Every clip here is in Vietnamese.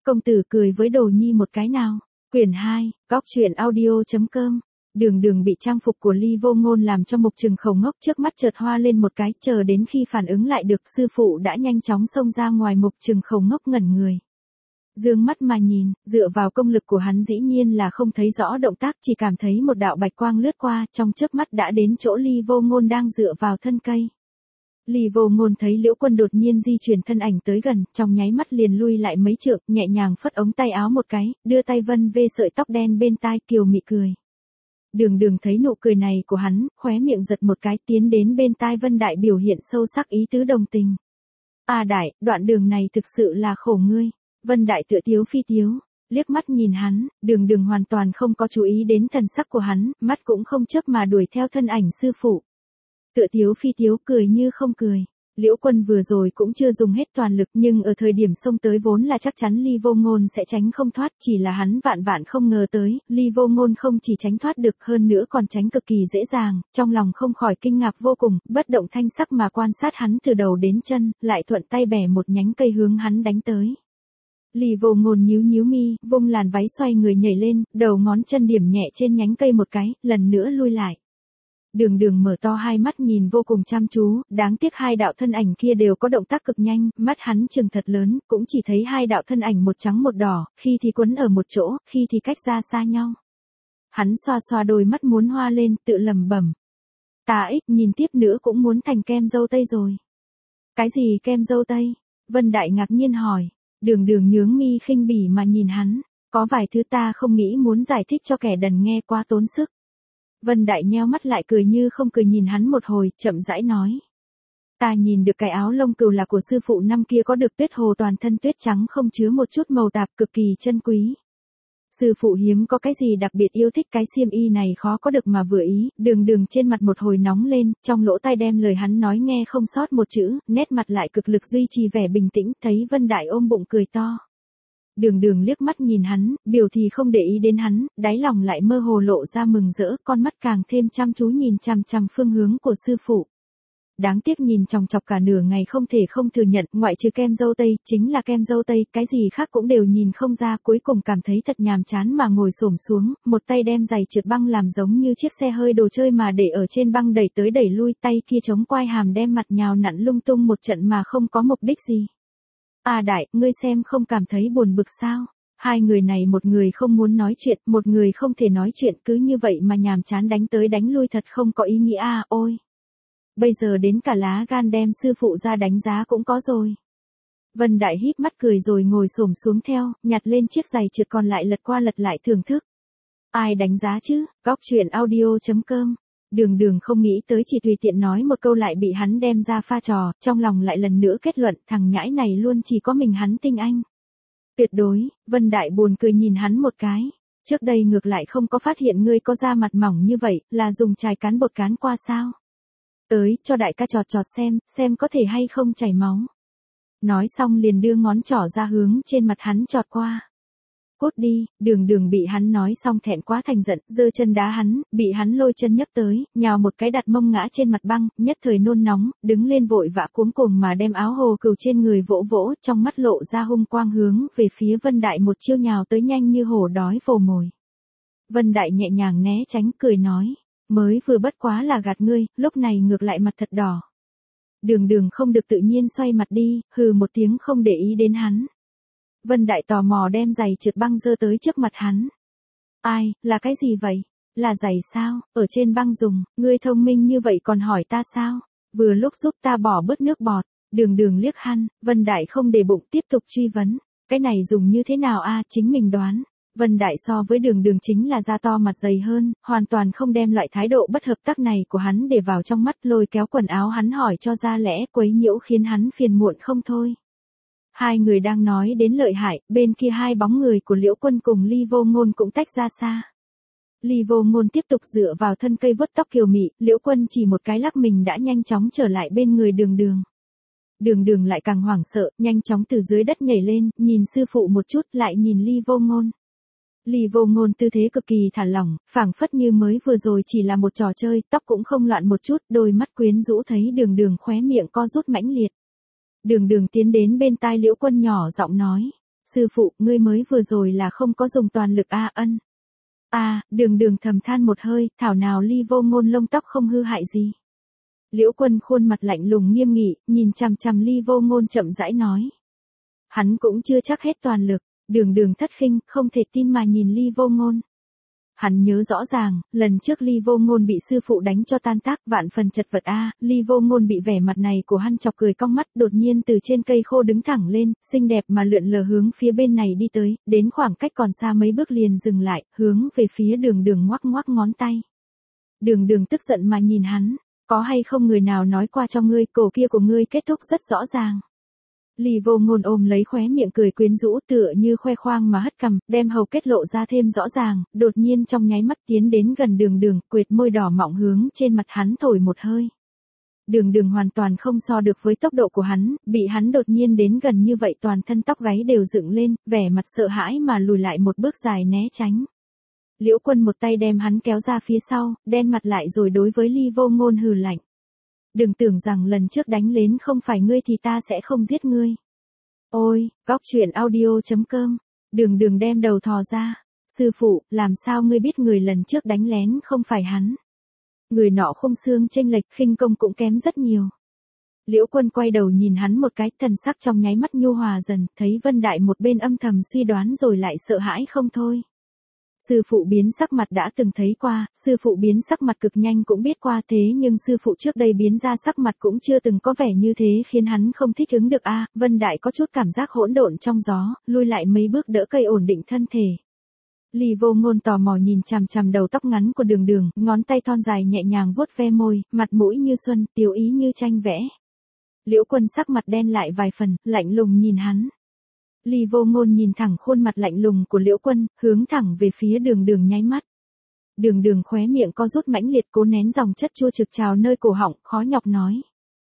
Công tử cười với Đồ Nhi một cái nào. Quyển 2, góc truyện audio.com. Đường Đường bị trang phục của Ly Vô Ngôn làm cho Mục Trừng Khẩu ngốc, trước mắt chợt hoa lên một cái, chờ đến khi phản ứng lại được, sư phụ đã nhanh chóng xông ra ngoài. Mục Trừng Khẩu ngốc ngẩn người. Dương mắt mà nhìn, dựa vào công lực của hắn dĩ nhiên là không thấy rõ động tác, chỉ cảm thấy một đạo bạch quang lướt qua, trong chớp mắt đã đến chỗ Ly Vô Ngôn đang dựa vào thân cây. Ly Vô Ngôn thấy Liễu Quân đột nhiên di chuyển thân ảnh tới gần, trong nháy mắt liền lui lại mấy trượng, nhẹ nhàng phất ống tay áo một cái, đưa tay vân về sợi tóc đen bên tai, kiều mị cười. Đường Đường thấy nụ cười này của hắn, khóe miệng giật một cái, tiến đến bên tai Vân Đại biểu hiện sâu sắc ý tứ đồng tình. À Đại, đoạn đường này thực sự là khổ ngươi. Vân Đại tựa tiếu phi tiếu, liếc mắt nhìn hắn, Đường Đường hoàn toàn không có chú ý đến thần sắc của hắn, mắt cũng không chớp mà đuổi theo thân ảnh sư phụ. Tựa tiếu phi tiếu cười như không cười. Liễu Quân vừa rồi cũng chưa dùng hết toàn lực, nhưng ở thời điểm xông tới vốn là chắc chắn Ly Vô Ngôn sẽ tránh không thoát, chỉ là hắn vạn vạn không ngờ tới, Ly Vô Ngôn không chỉ tránh thoát được, hơn nữa còn tránh cực kỳ dễ dàng, trong lòng không khỏi kinh ngạc vô cùng, bất động thanh sắc mà quan sát hắn từ đầu đến chân, lại thuận tay bẻ một nhánh cây hướng hắn đánh tới. Ly Vô Ngôn nhíu nhíu mi, vung làn váy xoay người nhảy lên, đầu ngón chân điểm nhẹ trên nhánh cây một cái, lần nữa lui lại. Đường Đường mở to hai mắt nhìn vô cùng chăm chú, đáng tiếc hai đạo thân ảnh kia đều có động tác cực nhanh, mắt hắn trừng thật lớn, cũng chỉ thấy hai đạo thân ảnh một trắng một đỏ, khi thì quấn ở một chỗ, khi thì cách ra xa nhau. Hắn xoa xoa đôi mắt muốn hoa lên, tự lẩm bẩm. Tà ích, nhìn tiếp nữa cũng muốn thành kem dâu tây rồi. Cái gì kem dâu tây? Vân Đại ngạc nhiên hỏi. Đường Đường nhướng mi khinh bỉ mà nhìn hắn, có vài thứ ta không nghĩ muốn giải thích cho kẻ đần nghe quá tốn sức. Vân Đại nheo mắt lại cười như không cười nhìn hắn một hồi, chậm rãi nói. Ta nhìn được cái áo lông cừu là của sư phụ năm kia có được tuyết hồ toàn thân tuyết trắng không chứa một chút màu tạp, cực kỳ chân quý. Sư phụ hiếm có cái gì đặc biệt yêu thích cái xiêm y này, khó có được mà vừa ý. Đường Đường trên mặt một hồi nóng lên, trong lỗ tai đem lời hắn nói nghe không sót một chữ, nét mặt lại cực lực duy trì vẻ bình tĩnh, thấy Vân Đại ôm bụng cười to. Đường Đường liếc mắt nhìn hắn, biểu thì không để ý đến hắn, đáy lòng lại mơ hồ lộ ra mừng rỡ, con mắt càng thêm chăm chú nhìn chằm chằm phương hướng của sư phụ. Đáng tiếc nhìn chòng chọc cả nửa ngày không thể không thừa nhận, ngoại trừ kem dâu tây, chính là kem dâu tây, cái gì khác cũng đều nhìn không ra, cuối cùng cảm thấy thật nhàm chán mà ngồi xổm xuống, một tay đem giày trượt băng làm giống như chiếc xe hơi đồ chơi mà để ở trên băng đẩy tới đẩy lui, tay kia chống quai hàm đem mặt nhào nặn lung tung một trận mà không có mục đích gì. À Đại, ngươi xem không cảm thấy buồn bực sao? Hai người này một người không muốn nói chuyện, một người không thể nói chuyện, cứ như vậy mà nhàm chán đánh tới đánh lui thật không có ý nghĩa à, ôi. Bây giờ đến cả lá gan đem sư phụ ra đánh giá cũng có rồi. Vân Đại híp mắt cười rồi ngồi xổm xuống theo, nhặt lên chiếc giày trượt còn lại lật qua lật lại thưởng thức. Ai đánh giá chứ? Góc truyện audio.com. Đường Đường không nghĩ tới chỉ tùy tiện nói một câu lại bị hắn đem ra pha trò, trong lòng lại lần nữa kết luận, thằng nhãi này luôn chỉ có mình hắn tinh anh. Tuyệt đối. Vân Đại buồn cười nhìn hắn một cái. Trước đây ngược lại không có phát hiện ngươi có da mặt mỏng như vậy, là dùng chài cán bột cán qua sao? Tới, cho đại ca chọt chọt xem có thể hay không chảy máu. Nói xong liền đưa ngón trỏ ra hướng trên mặt hắn chọt qua. Cút đi. Đường Đường bị hắn nói xong thẹn quá thành giận, giơ chân đá hắn, bị hắn lôi chân nhấc tới, nhào một cái đặt mông ngã trên mặt băng, nhất thời nôn nóng, đứng lên vội vã cuống cuồng mà đem áo hồ cừu trên người vỗ vỗ, trong mắt lộ ra hung quang hướng về phía Vân Đại một chiêu nhào tới nhanh như hổ đói vồ mồi. Vân Đại nhẹ nhàng né tránh, cười nói, mới vừa bất quá là gạt ngươi, lúc này ngược lại mặt thật đỏ. Đường Đường không được tự nhiên xoay mặt đi, hừ một tiếng không để ý đến hắn. Vân Đại tò mò đem giày trượt băng giơ tới trước mặt hắn. Ai, là cái gì vậy? Là giày sao? Ở trên băng dùng, ngươi thông minh như vậy còn hỏi ta sao? Vừa lúc giúp ta bỏ bớt nước bọt. Đường Đường liếc hắn, Vân Đại không để bụng tiếp tục truy vấn. Cái này dùng như thế nào a? Chính mình đoán. Vân Đại so với Đường Đường chính là da to mặt dày hơn, hoàn toàn không đem loại thái độ bất hợp tác này của hắn để vào trong mắt, lôi kéo quần áo hắn hỏi cho ra lẽ, quấy nhiễu khiến hắn phiền muộn không thôi. Hai người đang nói đến lợi hại, bên kia hai bóng người của Liễu Quân cùng Ly Vô Ngôn cũng tách ra xa. Ly Vô Ngôn tiếp tục dựa vào thân cây vuốt tóc kiều mị, Liễu Quân chỉ một cái lắc mình đã nhanh chóng trở lại bên người Đường Đường. Đường Đường lại càng hoảng sợ, nhanh chóng từ dưới đất nhảy lên, nhìn sư phụ một chút, lại nhìn Ly Vô Ngôn. Ly Vô Ngôn tư thế cực kỳ thả lỏng, phảng phất như mới vừa rồi chỉ là một trò chơi, tóc cũng không loạn một chút, đôi mắt quyến rũ thấy Đường Đường khóe miệng co rút mãnh liệt. Đường Đường tiến đến bên tai Liễu Quân nhỏ giọng nói, Sư phụ, ngươi mới vừa rồi là không có dùng toàn lực a ân. Đường đường thầm than một hơi, thảo nào Ly Vô Ngôn lông tóc không hư hại gì. Liễu Quân khuôn mặt lạnh lùng nghiêm nghị, nhìn chằm chằm Ly Vô Ngôn chậm rãi nói. Hắn cũng chưa chắc hết toàn lực, đường đường thất khinh, không thể tin mà nhìn Ly Vô Ngôn. Hắn nhớ rõ ràng, lần trước Ly Vô Ngôn bị sư phụ đánh cho tan tác vạn phần chật vật Ly Vô Ngôn bị vẻ mặt này của hắn chọc cười cong mắt, đột nhiên từ trên cây khô đứng thẳng lên, xinh đẹp mà lượn lờ hướng phía bên này đi tới, đến khoảng cách còn xa mấy bước liền dừng lại, hướng về phía đường đường ngoắc ngoắc ngón tay. Đường đường tức giận mà nhìn hắn, có hay không người nào nói qua cho ngươi, cổ kia của ngươi kết thúc rất rõ ràng. Ly Vô Ngôn ôm lấy khóe miệng cười quyến rũ tựa như khoe khoang mà hất cằm, đem hầu kết lộ ra thêm rõ ràng, đột nhiên trong nháy mắt tiến đến gần đường đường, quệt môi đỏ mọng hướng trên mặt hắn thổi một hơi. Đường đường hoàn toàn không so được với tốc độ của hắn, bị hắn đột nhiên đến gần như vậy toàn thân tóc gáy đều dựng lên, vẻ mặt sợ hãi mà lùi lại một bước dài né tránh. Liễu Quân một tay đem hắn kéo ra phía sau, đen mặt lại rồi đối với Ly Vô Ngôn hừ lạnh. Đừng tưởng rằng lần trước đánh lên không phải ngươi thì ta sẽ không giết ngươi. Ôi, góc truyện audio.com, đường đường đem đầu thò ra. Sư phụ, làm sao ngươi biết người lần trước đánh lén không phải hắn? Người nọ khung xương chênh lệch, khinh công cũng kém rất nhiều. Liễu Quân quay đầu nhìn hắn một cái, thần sắc trong nháy mắt nhu hòa dần, thấy Vân Đại một bên âm thầm suy đoán rồi lại sợ hãi không thôi. Sư phụ biến sắc mặt đã từng thấy qua, sư phụ biến sắc mặt cực nhanh cũng biết qua thế nhưng sư phụ trước đây biến ra sắc mặt cũng chưa từng có vẻ như thế khiến hắn không thích ứng được Vân Đại có chút cảm giác hỗn độn trong gió, lui lại mấy bước đỡ cây ổn định thân thể. Ly Vô Ngôn tò mò nhìn chằm chằm đầu tóc ngắn của đường đường, ngón tay thon dài nhẹ nhàng vuốt ve môi, mặt mũi như xuân, tiêu ý như tranh vẽ. Liễu Quân sắc mặt đen lại vài phần, lạnh lùng nhìn hắn. Ly Vô Ngôn nhìn thẳng khuôn mặt lạnh lùng của Liễu Quân, hướng thẳng về phía đường đường nháy mắt. Đường đường khóe miệng co rút mãnh liệt cố nén dòng chất chua trực trào nơi cổ họng, khó nhọc nói.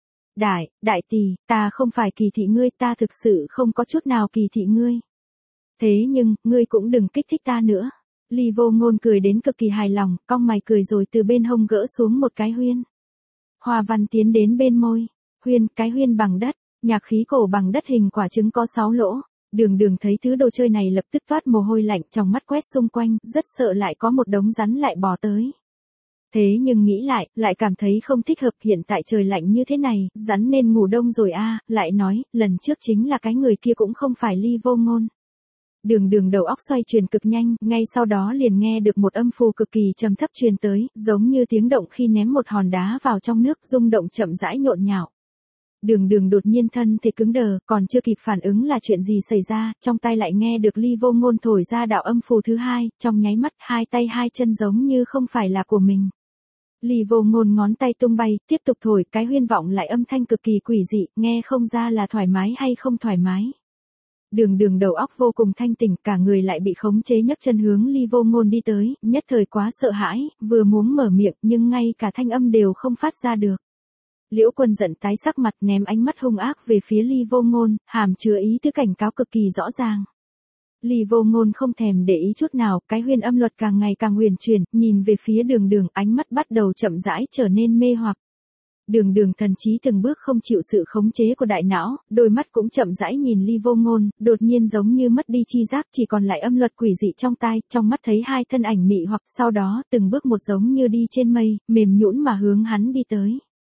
Đại tỷ, ta không phải kỳ thị ngươi, ta thực sự không có chút nào kỳ thị ngươi. Thế nhưng, ngươi cũng đừng kích thích ta nữa. Ly Vô Ngôn cười đến cực kỳ hài lòng, cong mày cười rồi từ bên hông gỡ xuống một cái huyên. Hoa văn tiến đến bên môi. Cái huyên bằng đất, nhạc khí cổ bằng đất hình quả trứng có 6 lỗ. Đường đường thấy thứ đồ chơi này lập tức toát mồ hôi lạnh, trong mắt quét xung quanh, rất sợ lại có một đống rắn lại bò tới. Thế nhưng nghĩ lại cảm thấy không thích hợp, hiện tại trời lạnh như thế này, rắn nên ngủ đông rồi lại nói, lần trước chính là cái người kia cũng không phải Ly Vô Ngôn. Đường đường đầu óc xoay chuyển cực nhanh, ngay sau đó liền nghe được một âm phù cực kỳ trầm thấp truyền tới, giống như tiếng động khi ném một hòn đá vào trong nước, rung động chậm rãi nhộn nhạo. Đường đường đột nhiên thân thể cứng đờ, còn chưa kịp phản ứng là chuyện gì xảy ra, trong tay lại nghe được Ly Vô Ngôn thổi ra đạo âm phù thứ hai, trong nháy mắt hai tay hai chân giống như không phải là của mình. Ly Vô Ngôn ngón tay tung bay, tiếp tục thổi, cái huyên vọng lại âm thanh cực kỳ quỷ dị, nghe không ra là thoải mái hay không thoải mái. Đường đường đầu óc vô cùng thanh tỉnh, cả người lại bị khống chế nhấc chân hướng Ly Vô Ngôn đi tới, nhất thời quá sợ hãi, vừa muốn mở miệng nhưng ngay cả thanh âm đều không phát ra được. Liễu Quân giận tái sắc mặt, ném ánh mắt hung ác về phía Ly Vô Ngôn, hàm chứa ý tứ cảnh cáo cực kỳ rõ ràng. Ly Vô Ngôn không thèm để ý chút nào, cái huyền âm luật càng ngày càng huyền chuyển, nhìn về phía đường đường, ánh mắt bắt đầu chậm rãi trở nên mê hoặc. Đường đường thần trí từng bước không chịu sự khống chế của đại não, đôi mắt cũng chậm rãi nhìn Ly Vô Ngôn, đột nhiên giống như mất đi chi giác, chỉ còn lại âm luật quỷ dị trong tai, trong mắt thấy hai thân ảnh mị hoặc, sau đó từng bước một giống như đi trên mây, mềm nhũn mà hướng hắn đi tới.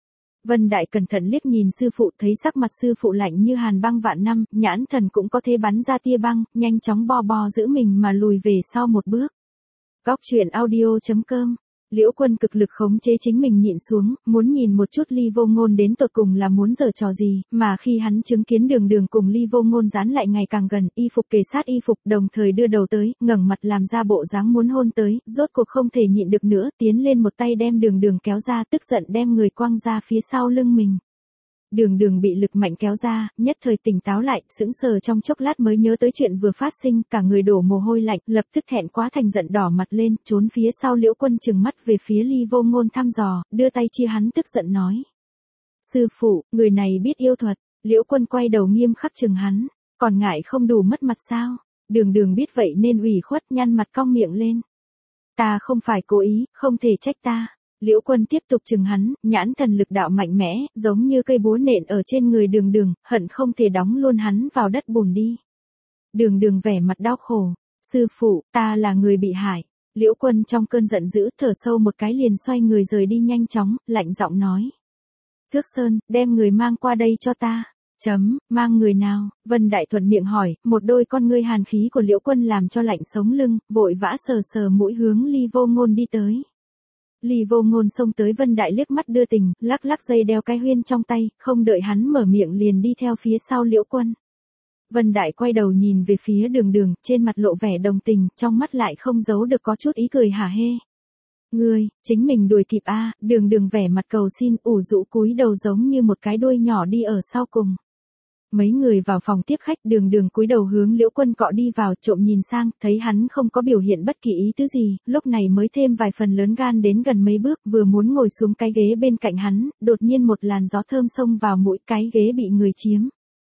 Vân Đại cẩn thận liếc nhìn sư phụ, thấy sắc mặt sư phụ lạnh như hàn băng vạn năm, nhãn thần cũng có thể bắn ra tia băng, nhanh chóng bo giữ mình mà lùi về sau một bước. Góc truyện audio.com. Liễu Quân cực lực khống chế chính mình nhịn xuống, muốn nhìn một chút Ly Vô Ngôn đến tột cùng là muốn giở trò gì, mà khi hắn chứng kiến đường đường cùng Ly Vô Ngôn dán lại ngày càng gần, y phục kề sát y phục, đồng thời đưa đầu tới, ngẩng mặt làm ra bộ dáng muốn hôn tới, rốt cuộc không thể nhịn được nữa, tiến lên một tay đem đường đường kéo ra, tức giận đem người quăng ra phía sau lưng mình. Đường đường bị lực mạnh kéo ra, nhất thời tỉnh táo lại, sững sờ trong chốc lát mới nhớ tới chuyện vừa phát sinh, cả người đổ mồ hôi lạnh, lập tức thẹn quá thành giận đỏ mặt lên, trốn phía sau Liễu Quân trừng mắt về phía Ly Vô Ngôn thăm dò, đưa tay chia hắn tức giận nói. Sư phụ, người này biết yêu thuật. Liễu Quân quay đầu nghiêm khắc chừng hắn, còn ngại không đủ mất mặt sao? Đường đường biết vậy nên ủy khuất, nhăn mặt cong miệng lên. Ta không phải cố ý, không thể trách ta. Liễu Quân tiếp tục chừng hắn, nhãn thần lực đạo mạnh mẽ, giống như cây búa nện ở trên người đường đường, hận không thể đóng luôn hắn vào đất bùn đi. Đường Đường vẻ mặt đau khổ. Sư phụ, ta là người bị hại. Liễu Quân trong cơn giận dữ thở sâu một cái liền xoay người rời đi nhanh chóng, lạnh giọng nói. Thước Sơn, đem người mang qua đây cho ta. Mang người nào? Vân Đại thuận miệng hỏi, một đôi con ngươi hàn khí của Liễu Quân làm cho lạnh sống lưng, vội vã sờ sờ mũi hướng Ly Vô Ngôn đi tới. Ly Vô Ngôn xông tới Vân Đại liếc mắt đưa tình, lắc lắc dây đeo cái huyên trong tay, không đợi hắn mở miệng liền đi theo phía sau Liễu Quân. Vân Đại quay đầu nhìn về phía Đường Đường, trên mặt lộ vẻ đồng tình, trong mắt lại không giấu được có chút ý cười hả hê. Ngươi, chính mình đuổi kịp a. Đường Đường vẻ mặt cầu xin, ủ rũ cúi đầu giống như một cái đuôi nhỏ đi ở sau cùng. Mấy người vào phòng tiếp khách, Đường Đường cúi đầu hướng Liễu Quân cọ đi vào, trộm nhìn sang, thấy hắn không có biểu hiện bất kỳ ý tứ gì, lúc này mới thêm vài phần lớn gan đến gần mấy bước, vừa muốn ngồi xuống cái ghế bên cạnh hắn, đột nhiên một làn gió thơm xông vào mũi, cái ghế bị người chiếm.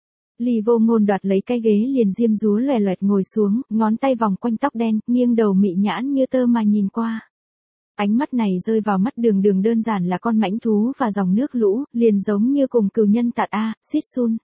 Ly Vô Ngôn đoạt lấy cái ghế liền diêm dúa loè loẹt ngồi xuống, ngón tay vòng quanh tóc đen, nghiêng đầu mị nhãn như tơ mà nhìn qua. Ánh mắt này rơi vào mắt Đường Đường đơn giản là con mãnh thú và dòng nước lũ, liền giống như cùng cừu nhân tạt xít sun.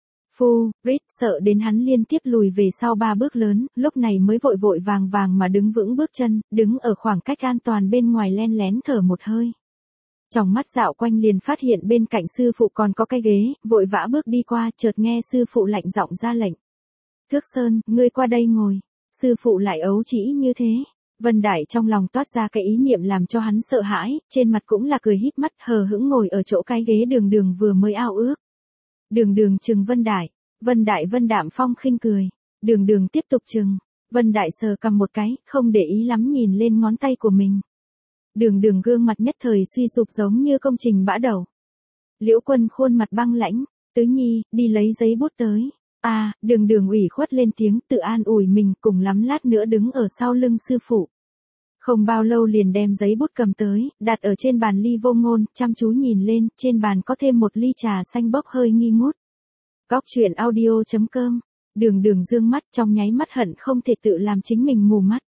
Phu, Rít sợ đến hắn liên tiếp lùi về sau 3 bước lớn, lúc này mới vội vội vàng vàng mà đứng vững bước chân, đứng ở khoảng cách an toàn bên ngoài len lén thở một hơi. Trong mắt dạo quanh liền phát hiện bên cạnh sư phụ còn có cái ghế, vội vã bước đi qua, chợt nghe sư phụ lạnh giọng ra lệnh. Thước Sơn, ngươi qua đây ngồi. Sư phụ lại ấu trĩ như thế. Vân Đại trong lòng toát ra cái ý niệm làm cho hắn sợ hãi, trên mặt cũng là cười híp mắt hờ hững ngồi ở chỗ cái ghế Đường Đường vừa mới ao ước. Đường Đường chừng Vân Đại. Vân Đại vân đạm phong khinh cười. Đường Đường tiếp tục chừng. Vân Đại sờ cầm một cái, không để ý lắm nhìn lên ngón tay của mình. Đường Đường gương mặt nhất thời suy sụp giống như công trình bã đổ. Liễu Quân khuôn mặt băng lãnh, Tứ Nhi, đi lấy giấy bút tới. Đường Đường ủy khuất lên tiếng tự an ủi mình, cùng lắm lát nữa đứng ở sau lưng sư phụ. Không bao lâu liền đem giấy bút cầm tới, đặt ở trên bàn Ly Vô Ngôn, chăm chú nhìn lên, trên bàn có thêm một ly trà xanh bốc hơi nghi ngút. Góc truyện audio.com. Đường Đường dương mắt trong nháy mắt hận không thể tự làm chính mình mù mắt.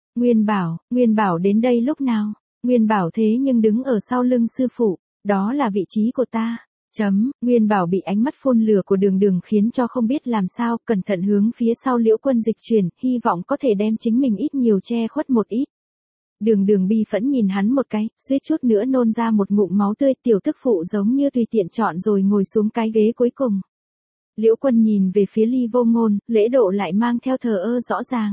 Nguyên Bảo đến đây lúc nào? Nguyên Bảo thế nhưng đứng ở sau lưng sư phụ, đó là vị trí của ta. Nguyên Bảo bị ánh mắt phun lửa của Đường Đường khiến cho không biết làm sao, cẩn thận hướng phía sau Liễu Quân dịch chuyển, hy vọng có thể đem chính mình ít nhiều che khuất một ít. Đường Đường bi phẫn nhìn hắn một cái, suýt chút nữa nôn ra một ngụm máu tươi, tiểu tức phụ giống như tùy tiện chọn rồi ngồi xuống cái ghế cuối cùng. Liễu Quân nhìn về phía Ly Vô Ngôn, lễ độ lại mang theo thờ ơ rõ ràng.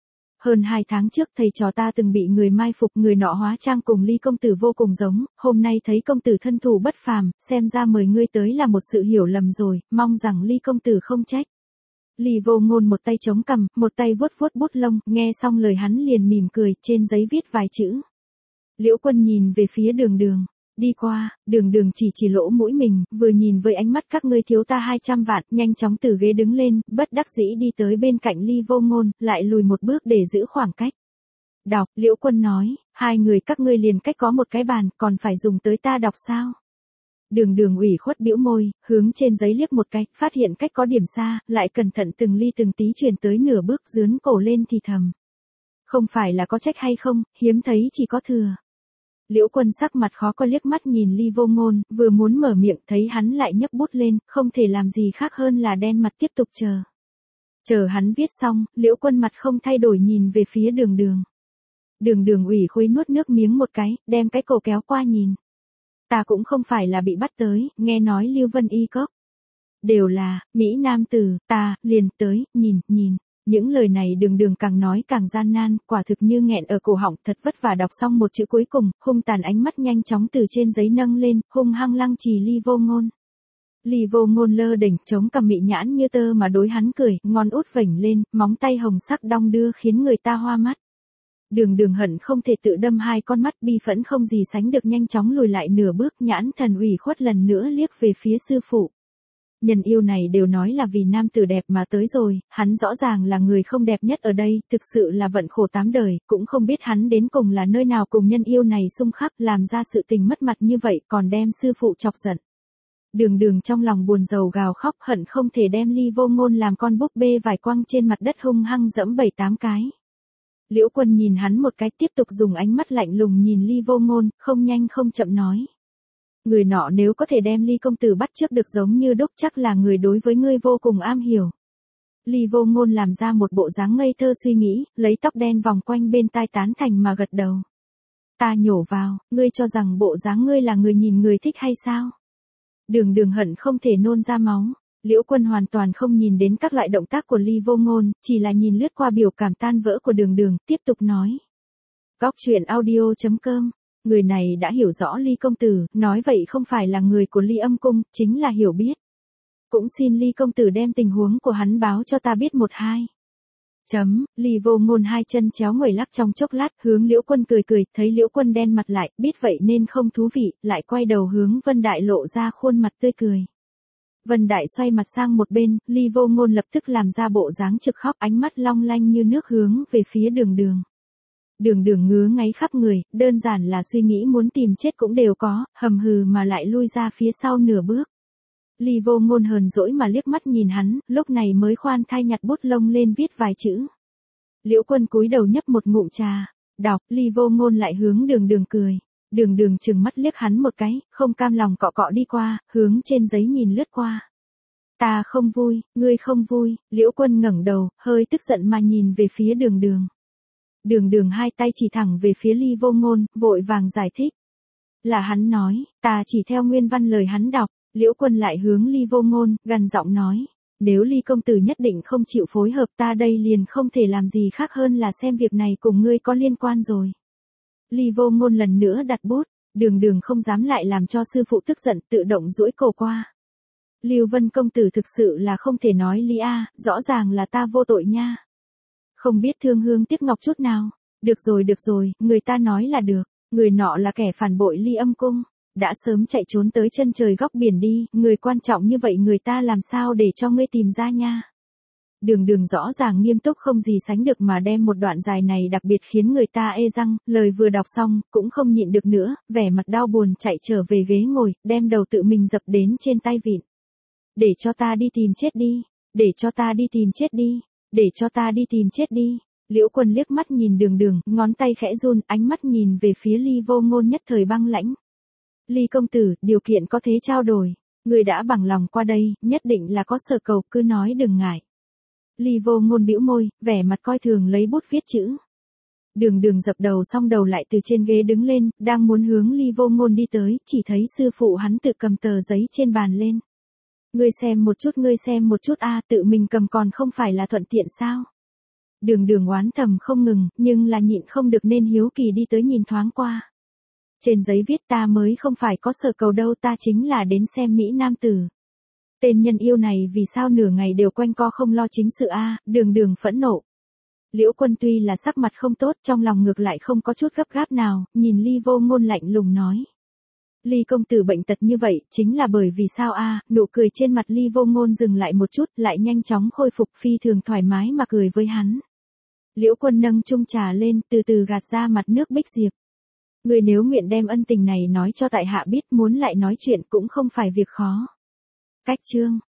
Hơn 2 tháng trước thầy trò ta từng bị người mai phục, người nọ hóa trang cùng Ly công tử vô cùng giống, hôm nay thấy công tử thân thủ bất phàm, xem ra mời ngươi tới là một sự hiểu lầm rồi, mong rằng Ly công tử không trách. Ly Vô Ngôn một tay chống cằm, một tay vuốt vuốt bút lông, nghe xong lời hắn liền mỉm cười, trên giấy viết vài chữ. Liễu Quân nhìn về phía Đường Đường. Đi qua, Đường Đường chỉ lỗ mũi mình, vừa nhìn với ánh mắt các ngươi thiếu ta 200 vạn, nhanh chóng từ ghế đứng lên, bất đắc dĩ đi tới bên cạnh Ly Vô Ngôn, lại lùi một bước để giữ khoảng cách. Đọc, Liễu Quân nói, hai người các ngươi liền cách có một cái bàn, còn phải dùng tới ta đọc sao? Đường Đường ủy khuất bĩu môi, hướng trên giấy liếc một cái, phát hiện cách có điểm xa, lại cẩn thận từng ly từng tí chuyển tới nửa bước dướn cổ lên thì thầm. Không phải là có trách hay không, hiếm thấy chỉ có thừa. Liễu Quân sắc mặt khó coi liếc mắt nhìn Ly Vô Ngôn, vừa muốn mở miệng thấy hắn lại nhấc bút lên, không thể làm gì khác hơn là đen mặt tiếp tục chờ. Chờ hắn viết xong, Liễu Quân mặt không thay đổi nhìn về phía Đường Đường. Đường Đường ủy khuất nuốt nước miếng một cái, đem cái cổ kéo qua nhìn. Ta cũng không phải là bị bắt tới, nghe nói Lưu Vân Y Cốc. Đều là, Mỹ Nam tử, ta, liền tới, nhìn. Những lời này Đường Đường càng nói càng gian nan, quả thực như nghẹn ở cổ họng, thật vất vả đọc xong một chữ cuối cùng, hung tàn ánh mắt nhanh chóng từ trên giấy nâng lên, hung hăng lăng trì Ly Vô Ngôn. Ly Vô Ngôn lơ đỉnh, chống cằm mị nhãn như tơ mà đối hắn cười, ngón út vểnh lên, móng tay hồng sắc đong đưa khiến người ta hoa mắt. Đường Đường hận không thể tự đâm hai con mắt, bi phẫn không gì sánh được, nhanh chóng lùi lại nửa bước, nhãn thần ủy khuất lần nữa liếc về phía sư phụ. Nhân yêu này đều nói là vì nam tử đẹp mà tới rồi, hắn rõ ràng là người không đẹp nhất ở đây, thực sự là vận khổ 8 đời, cũng không biết hắn đến cùng là nơi nào cùng nhân yêu này xung khắc, làm ra sự tình mất mặt như vậy, còn đem sư phụ chọc giận. Đường Đường trong lòng buồn rầu gào khóc, hận không thể đem Ly Vô Ngôn làm con búp bê vải quăng trên mặt đất hung hăng dẫm 7-8 cái. Liễu Quân nhìn hắn một cái, tiếp tục dùng ánh mắt lạnh lùng nhìn Ly Vô Ngôn, không nhanh không chậm nói. Người nọ nếu có thể đem Ly công tử bắt trước được giống như đúc, chắc là người đối với ngươi vô cùng am hiểu. Ly Vô Ngôn làm ra một bộ dáng ngây thơ suy nghĩ, lấy tóc đen vòng quanh bên tai tán thành mà gật đầu. Ta nhổ vào, ngươi cho rằng bộ dáng ngươi là người nhìn người thích hay sao? Đường Đường hận không thể nôn ra máu. Liễu Quân hoàn toàn không nhìn đến các loại động tác của Ly Vô Ngôn, chỉ là nhìn lướt qua biểu cảm tan vỡ của Đường Đường, tiếp tục nói. Góc truyện audio.com, người này đã hiểu rõ Ly công tử, nói vậy không phải là người của Ly Âm cung, chính là hiểu biết. Cũng xin Ly công tử đem tình huống của hắn báo cho ta biết một hai. Ly Vô Ngôn hai chân chéo nguẩy lắc trong chốc lát, hướng Liễu Quân cười cười, thấy Liễu Quân đen mặt lại, biết vậy nên không thú vị, lại quay đầu hướng Vân Đại lộ ra khuôn mặt tươi cười. Vân Đại xoay mặt sang một bên, Ly Vô Ngôn lập tức làm ra bộ dáng trực khóc, ánh mắt long lanh như nước hướng về phía Đường Đường. Đường Đường ngứa ngáy khắp người, đơn giản là suy nghĩ muốn tìm chết cũng đều có, hầm hừ mà lại lui ra phía sau nửa bước. Ly Vô Ngôn hờn dỗi mà liếc mắt nhìn hắn, lúc này mới khoan thai nhặt bút lông lên viết vài chữ. Liễu Quân cúi đầu nhấp một ngụm trà, đọc, Ly Vô Ngôn lại hướng Đường Đường cười. Đường Đường trừng mắt liếc hắn một cái, không cam lòng cọ cọ đi qua, hướng trên giấy nhìn lướt qua. Ta không vui, ngươi không vui, Liễu Quân ngẩng đầu, hơi tức giận mà nhìn về phía Đường Đường. Đường Đường hai tay chỉ thẳng về phía Ly Vô Ngôn, vội vàng giải thích. Là hắn nói, ta chỉ theo nguyên văn lời hắn đọc. Liễu Quân lại hướng Ly Vô Ngôn, gằn giọng nói, nếu Ly công tử nhất định không chịu phối hợp ta đây liền không thể làm gì khác hơn là xem việc này cùng ngươi có liên quan rồi. Ly Vô Ngôn lần nữa đặt bút, Đường Đường không dám lại làm cho sư phụ tức giận, tự động duỗi cổ qua. Lưu Vân công tử thực sự là không thể nói lý a, rõ ràng là ta vô tội nha. Không biết thương hương tiếc ngọc chút nào. Được rồi, người ta nói là được, người nọ là kẻ phản bội Ly Âm cung. Đã sớm chạy trốn tới chân trời góc biển đi, người quan trọng như vậy người ta làm sao để cho ngươi tìm ra nha. Đường Đường rõ ràng nghiêm túc không gì sánh được mà đem một đoạn dài này đặc biệt khiến người ta ê răng, lời vừa đọc xong, cũng không nhịn được nữa, vẻ mặt đau buồn chạy trở về ghế ngồi, đem đầu tự mình dập đến trên tay vịn. Để cho ta đi tìm chết đi, để cho ta đi tìm chết đi, để cho ta đi tìm chết đi. Liễu Quân liếc mắt nhìn Đường Đường, ngón tay khẽ run, ánh mắt nhìn về phía Ly Vô Ngôn nhất thời băng lãnh. Ly công tử, điều kiện có thế trao đổi. Người đã bằng lòng qua đây, nhất định là có sở cầu, cứ nói đừng ngại. Ly Vô Ngôn bĩu môi, vẻ mặt coi thường lấy bút viết chữ. Đường Đường dập đầu xong đầu lại từ trên ghế đứng lên, đang muốn hướng Ly Vô Ngôn đi tới, chỉ thấy sư phụ hắn tự cầm tờ giấy trên bàn lên. Ngươi xem một chút a, tự mình cầm còn không phải là thuận tiện sao? Đường Đường oán thầm không ngừng, nhưng là nhịn không được nên hiếu kỳ đi tới nhìn thoáng qua. Trên giấy viết ta mới không phải có sở cầu đâu, ta chính là đến xem Mỹ Nam tử. Tên nhân yêu này vì sao nửa ngày đều quanh co không lo chính sự a, Đường Đường phẫn nộ. Liễu Quân tuy là sắc mặt không tốt, trong lòng ngược lại không có chút gấp gáp nào, nhìn Ly Vô Ngôn lạnh lùng nói. Ly công tử bệnh tật như vậy, chính là bởi vì sao a? Nụ cười trên mặt Ly Vô Ngôn dừng lại một chút, lại nhanh chóng khôi phục phi thường thoải mái mà cười với hắn. Liễu Quân nâng chung trà lên, từ từ gạt ra mặt nước bích diệp. Người nếu nguyện đem ân tình này nói cho tại hạ biết, muốn lại nói chuyện cũng không phải việc khó. Cách chương